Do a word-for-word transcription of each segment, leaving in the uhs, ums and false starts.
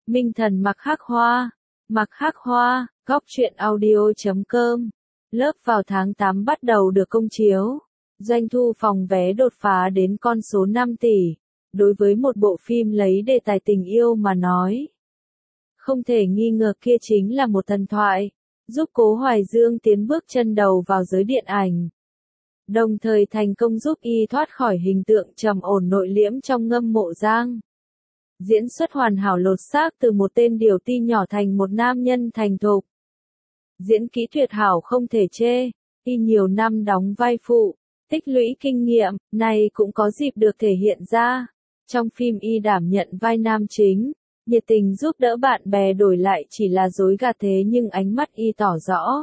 Minh Thần Mặc Hắc Hoa, Mặc Hắc Hoa, góc truyện audio chấm com. Lớp vào tháng tám bắt đầu được công chiếu. Doanh thu phòng vé đột phá đến con số năm tỷ. Đối với một bộ phim lấy đề tài tình yêu mà nói, không thể nghi ngờ kia chính là một thần thoại, giúp Cố Hoài Dương tiến bước chân đầu vào giới điện ảnh. Đồng thời thành công giúp y thoát khỏi hình tượng trầm ổn nội liễm trong Ngâm Mộ Giang. Diễn xuất hoàn hảo lột xác từ một tên điều ti nhỏ thành một nam nhân thành thục. Diễn kỹ tuyệt hảo không thể chê, y nhiều năm đóng vai phụ, tích lũy kinh nghiệm, này cũng có dịp được thể hiện ra. Trong phim y đảm nhận vai nam chính, nhiệt tình giúp đỡ bạn bè đổi lại chỉ là dối gạt thế nhưng ánh mắt y tỏ rõ.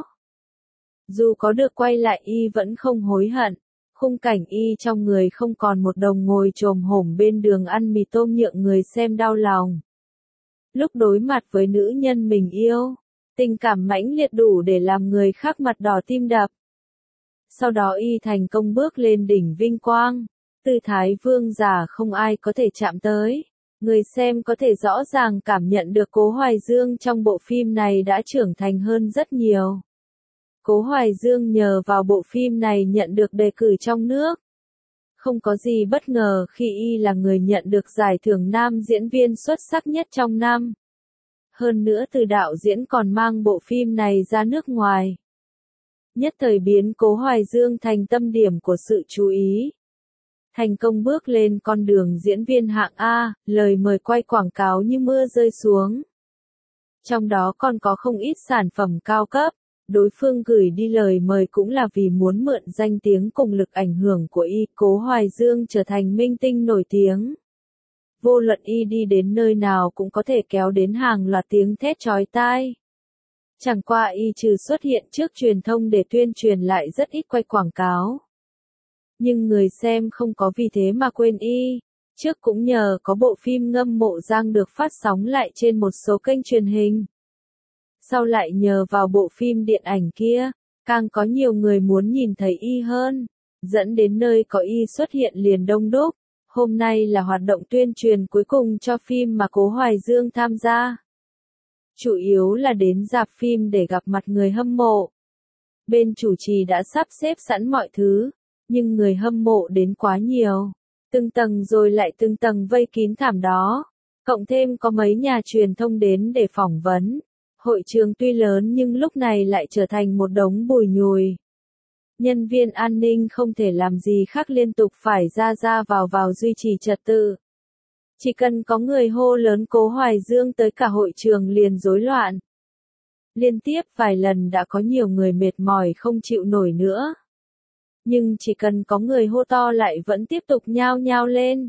Dù có được quay lại y vẫn không hối hận, khung cảnh y trong người không còn một đồng ngồi chồm hổm bên đường ăn mì tôm nhượng người xem đau lòng. Lúc đối mặt với nữ nhân mình yêu, tình cảm mãnh liệt đủ để làm người khác mặt đỏ tim đập. Sau đó y thành công bước lên đỉnh vinh quang, tư thái vương giả không ai có thể chạm tới. Người xem có thể rõ ràng cảm nhận được Cố Hoài Dương trong bộ phim này đã trưởng thành hơn rất nhiều. Cố Hoài Dương nhờ vào bộ phim này nhận được đề cử trong nước. Không có gì bất ngờ khi y là người nhận được giải thưởng nam diễn viên xuất sắc nhất trong năm. Hơn nữa từ đạo diễn còn mang bộ phim này ra nước ngoài. Nhất thời biến Cố Hoài Dương thành tâm điểm của sự chú ý. Thành công bước lên con đường diễn viên hạng A, lời mời quay quảng cáo như mưa rơi xuống. Trong đó còn có không ít sản phẩm cao cấp, đối phương gửi đi lời mời cũng là vì muốn mượn danh tiếng cùng lực ảnh hưởng của y. Cố Hoài Dương trở thành minh tinh nổi tiếng. Vô luận y đi đến nơi nào cũng có thể kéo đến hàng loạt tiếng thét chói tai. Chẳng qua y trừ xuất hiện trước truyền thông để tuyên truyền lại rất ít quay quảng cáo. Nhưng người xem không có vì thế mà quên y. Trước cũng nhờ có bộ phim Ngâm Mộ Giang được phát sóng lại trên một số kênh truyền hình. Sau lại nhờ vào bộ phim điện ảnh kia, càng có nhiều người muốn nhìn thấy y hơn, dẫn đến nơi có y xuất hiện liền đông đúc. Hôm nay là hoạt động tuyên truyền cuối cùng cho phim mà Cố Hoài Dương tham gia. Chủ yếu là đến rạp phim để gặp mặt người hâm mộ. Bên chủ trì đã sắp xếp sẵn mọi thứ, nhưng người hâm mộ đến quá nhiều. Từng tầng rồi lại từng tầng vây kín thảm đó. Cộng thêm có mấy nhà truyền thông đến để phỏng vấn. Hội trường tuy lớn nhưng lúc này lại trở thành một đống bùi nhùi. Nhân viên an ninh không thể làm gì khác liên tục phải ra ra vào vào duy trì trật tự. Chỉ cần có người hô lớn Cố Hoài Dương tới cả hội trường liền rối loạn. Liên tiếp vài lần đã có nhiều người mệt mỏi không chịu nổi nữa. Nhưng chỉ cần có người hô to lại vẫn tiếp tục nhao nhao lên.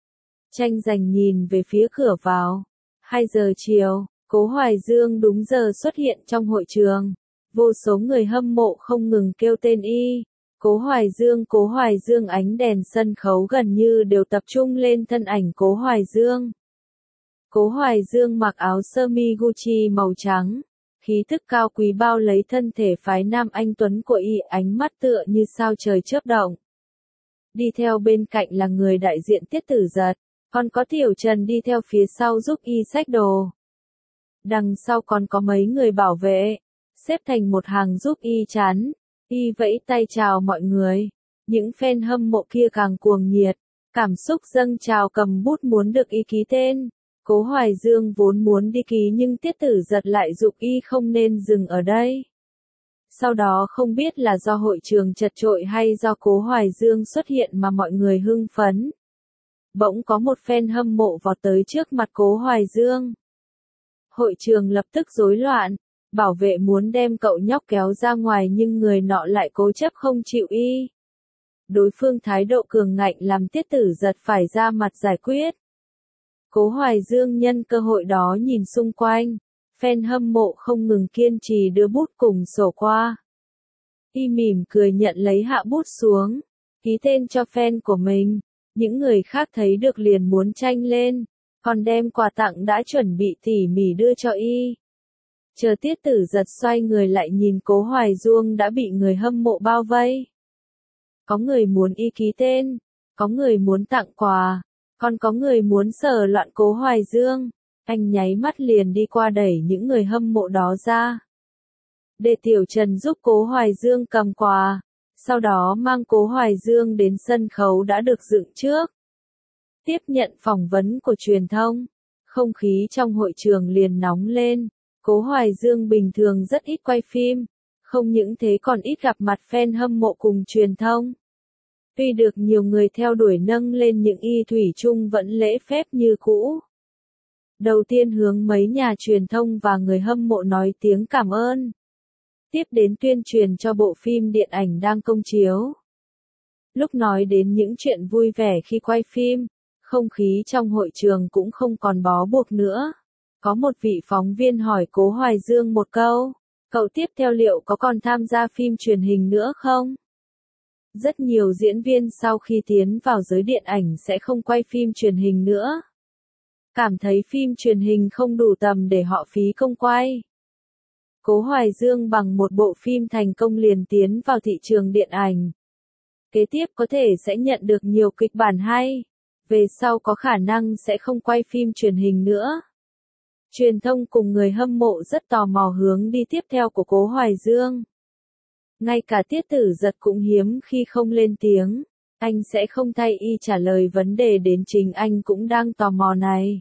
Tranh giành nhìn về phía cửa vào. hai giờ chiều, Cố Hoài Dương đúng giờ xuất hiện trong hội trường. Vô số người hâm mộ không ngừng kêu tên y. Cố Hoài Dương, Cố Hoài Dương, ánh đèn sân khấu gần như đều tập trung lên thân ảnh Cố Hoài Dương. Cố Hoài Dương mặc áo sơ mi Gucci màu trắng. Khí thức cao quý bao lấy thân thể phái nam anh tuấn của y, ánh mắt tựa như sao trời chớp động. Đi theo bên cạnh là người đại diện Tiết Tử Giật, còn có Tiểu Trần đi theo phía sau giúp y xách đồ. Đằng sau còn có mấy người bảo vệ, xếp thành một hàng giúp y chắn. Y vẫy tay chào mọi người. Những fan hâm mộ kia càng cuồng nhiệt, cảm xúc dâng trào cầm bút muốn được y ký tên. Cố Hoài Dương vốn muốn đi ký nhưng Tiết Tử Giật lại giục y không nên dừng ở đây. Sau đó không biết là do hội trường chật chội hay do Cố Hoài Dương xuất hiện mà mọi người hưng phấn. Bỗng có một fan hâm mộ vọt tới trước mặt Cố Hoài Dương. Hội trường lập tức rối loạn, bảo vệ muốn đem cậu nhóc kéo ra ngoài nhưng người nọ lại cố chấp không chịu y. Đối phương thái độ cường ngạnh làm Tiết Tử Giật phải ra mặt giải quyết. Cố Hoài Dương nhân cơ hội đó nhìn xung quanh, fan hâm mộ không ngừng kiên trì đưa bút cùng sổ qua. Y mỉm cười nhận lấy hạ bút xuống, ký tên cho fan của mình. Những người khác thấy được liền muốn tranh lên, còn đem quà tặng đã chuẩn bị tỉ mỉ đưa cho y. Chờ Tiết Tử Giật xoay người lại nhìn Cố Hoài Dương đã bị người hâm mộ bao vây. Có người muốn y ký tên, có người muốn tặng quà, còn có người muốn sờ loạn Cố Hoài Dương. Anh nháy mắt liền đi qua đẩy những người hâm mộ đó ra. Để Tiểu Trần giúp Cố Hoài Dương cầm quà, sau đó mang Cố Hoài Dương đến sân khấu đã được dựng trước. Tiếp nhận phỏng vấn của truyền thông, không khí trong hội trường liền nóng lên. Cố Hoài Dương bình thường rất ít quay phim, không những thế còn ít gặp mặt fan hâm mộ cùng truyền thông. Tuy được nhiều người theo đuổi nâng lên những y thủy chung vẫn lễ phép như cũ. Đầu tiên hướng mấy nhà truyền thông và người hâm mộ nói tiếng cảm ơn. Tiếp đến tuyên truyền cho bộ phim điện ảnh đang công chiếu. Lúc nói đến những chuyện vui vẻ khi quay phim, không khí trong hội trường cũng không còn bó buộc nữa. Có một vị phóng viên hỏi Cố Hoài Dương một câu, cậu tiếp theo liệu có còn tham gia phim truyền hình nữa không? Rất nhiều diễn viên sau khi tiến vào giới điện ảnh sẽ không quay phim truyền hình nữa. Cảm thấy phim truyền hình không đủ tầm để họ phí công quay. Cố Hoài Dương bằng một bộ phim thành công liền tiến vào thị trường điện ảnh. Kế tiếp có thể sẽ nhận được nhiều kịch bản hay. Về sau có khả năng sẽ không quay phim truyền hình nữa. Truyền thông cùng người hâm mộ rất tò mò hướng đi tiếp theo của Cố Hoài Dương. Ngay cả Tiết Tử Giật cũng hiếm khi không lên tiếng. Anh sẽ không thay y trả lời vấn đề đến chính anh cũng đang tò mò này.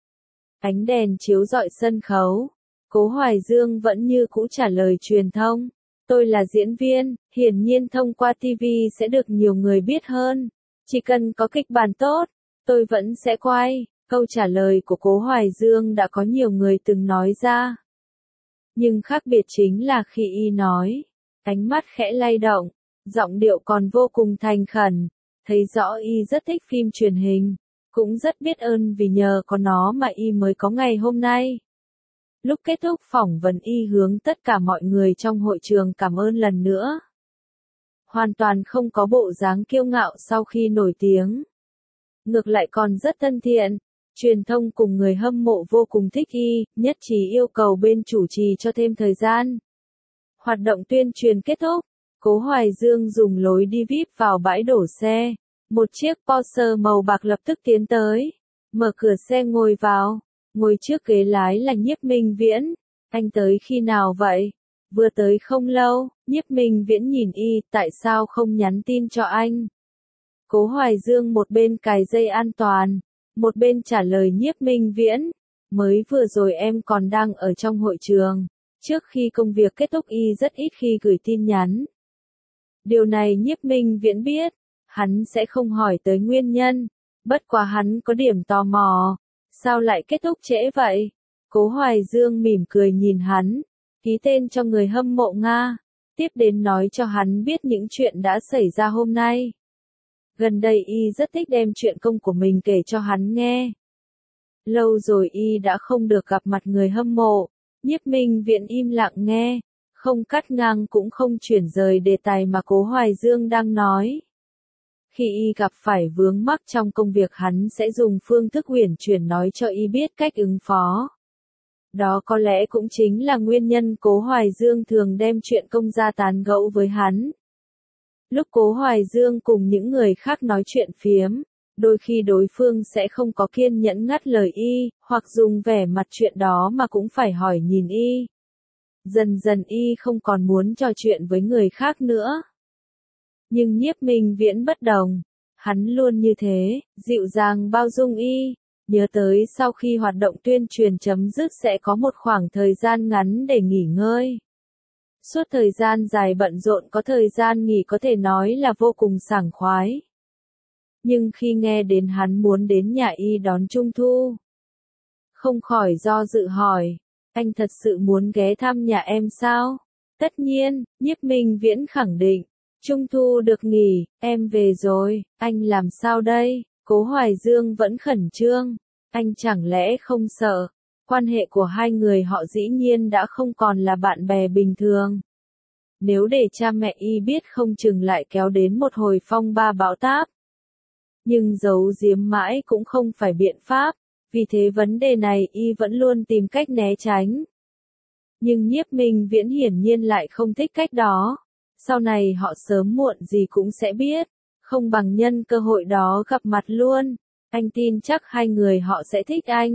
Ánh đèn chiếu rọi sân khấu. Cố Hoài Dương vẫn như cũ trả lời truyền thông. Tôi là diễn viên, hiển nhiên thông qua ti vi sẽ được nhiều người biết hơn. Chỉ cần có kịch bản tốt, tôi vẫn sẽ quay. Câu trả lời của Cố Hoài Dương đã có nhiều người từng nói ra. Nhưng khác biệt chính là khi y nói, ánh mắt khẽ lay động, giọng điệu còn vô cùng thành khẩn, thấy rõ y rất thích phim truyền hình, cũng rất biết ơn vì nhờ có nó mà y mới có ngày hôm nay. Lúc kết thúc phỏng vấn y hướng tất cả mọi người trong hội trường cảm ơn lần nữa. Hoàn toàn không có bộ dáng kiêu ngạo sau khi nổi tiếng. Ngược lại còn rất thân thiện, truyền thông cùng người hâm mộ vô cùng thích y, nhất trí yêu cầu bên chủ trì cho thêm thời gian. Hoạt động tuyên truyền kết thúc, Cố Hoài Dương dùng lối đi vi ai pi vào bãi đổ xe. Một chiếc Porsche màu bạc lập tức tiến tới, mở cửa xe ngồi vào, ngồi trước ghế lái là Nhiếp Minh Viễn. Anh tới khi nào vậy? Vừa tới không lâu. Nhiếp Minh Viễn nhìn y, tại sao không nhắn tin cho anh? Cố Hoài Dương một bên cài dây an toàn, một bên trả lời Nhiếp Minh Viễn, mới vừa rồi em còn đang ở trong hội trường, trước khi công việc kết thúc y rất ít khi gửi tin nhắn. Điều này Nhiếp Minh Viễn biết, hắn sẽ không hỏi tới nguyên nhân, bất quá hắn có điểm tò mò, sao lại kết thúc trễ vậy? Cố Hoài Dương mỉm cười nhìn hắn, ký tên cho người hâm mộ Nga, tiếp đến nói cho hắn biết những chuyện đã xảy ra hôm nay. Gần đây y rất thích đem chuyện công của mình kể cho hắn nghe. Lâu rồi y đã không được gặp mặt người hâm mộ, Nhiếp Minh Viễn im lặng nghe, không cắt ngang cũng không chuyển rời đề tài mà Cố Hoài Dương đang nói. Khi y gặp phải vướng mắc trong công việc hắn sẽ dùng phương thức uyển chuyển nói cho y biết cách ứng phó. Đó có lẽ cũng chính là nguyên nhân Cố Hoài Dương thường đem chuyện công ra tán gẫu với hắn. Lúc Cố Hoài Dương cùng những người khác nói chuyện phiếm, đôi khi đối phương sẽ không có kiên nhẫn ngắt lời y, hoặc dùng vẻ mặt chuyện đó mà cũng phải hỏi nhìn y. Dần dần y không còn muốn trò chuyện với người khác nữa. Nhưng Nhiếp Minh Viễn bất đồng, hắn luôn như thế, dịu dàng bao dung y, nhớ tới sau khi hoạt động tuyên truyền chấm dứt sẽ có một khoảng thời gian ngắn để nghỉ ngơi. Suốt thời gian dài bận rộn có thời gian nghỉ có thể nói là vô cùng sảng khoái. Nhưng khi nghe đến hắn muốn đến nhà y đón Trung Thu, không khỏi do dự hỏi, anh thật sự muốn ghé thăm nhà em sao? Tất nhiên, Nhiếp Minh Viễn khẳng định, Trung Thu được nghỉ, em về rồi, anh làm sao đây? Cố Hoài Dương vẫn khẩn trương, anh chẳng lẽ không sợ? Quan hệ của hai người họ dĩ nhiên đã không còn là bạn bè bình thường. Nếu để cha mẹ y biết không chừng lại kéo đến một hồi phong ba bão táp. Nhưng giấu giếm mãi cũng không phải biện pháp, vì thế vấn đề này y vẫn luôn tìm cách né tránh. Nhưng Nhiếp Minh Viễn hiển nhiên lại không thích cách đó. Sau này họ sớm muộn gì cũng sẽ biết, không bằng nhân cơ hội đó gặp mặt luôn. Anh tin chắc hai người họ sẽ thích anh.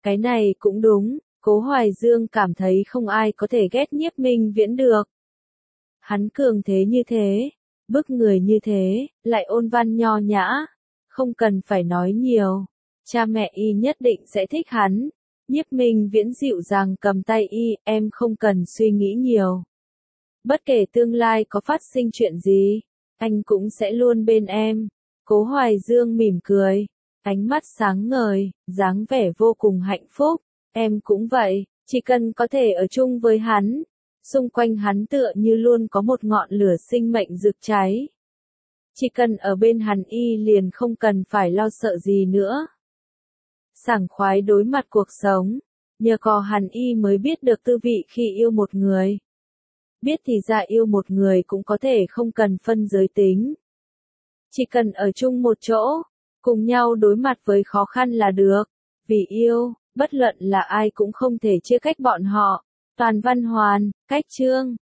Cái này cũng đúng, Cố Hoài Dương cảm thấy không ai có thể ghét Nhiếp Minh Viễn được. Hắn cường thế như thế, bức người như thế, lại ôn văn nho nhã, không cần phải nói nhiều. Cha mẹ y nhất định sẽ thích hắn. Nhiếp Minh Viễn dịu dàng cầm tay y, em không cần suy nghĩ nhiều. Bất kể tương lai có phát sinh chuyện gì, anh cũng sẽ luôn bên em. Cố Hoài Dương mỉm cười, ánh mắt sáng ngời, dáng vẻ vô cùng hạnh phúc. Em cũng vậy, chỉ cần có thể ở chung với hắn, xung quanh hắn tựa như luôn có một ngọn lửa sinh mệnh rực cháy. Chỉ cần ở bên hắn y liền không cần phải lo sợ gì nữa. Sảng khoái đối mặt cuộc sống, nhờ có hắn y mới biết được tư vị khi yêu một người. Biết thì ra yêu một người cũng có thể không cần phân giới tính. Chỉ cần ở chung một chỗ, cùng nhau đối mặt với khó khăn là được. Vì yêu, bất luận là ai cũng không thể chia cách bọn họ. Toàn Văn Hoàn, Cách Chương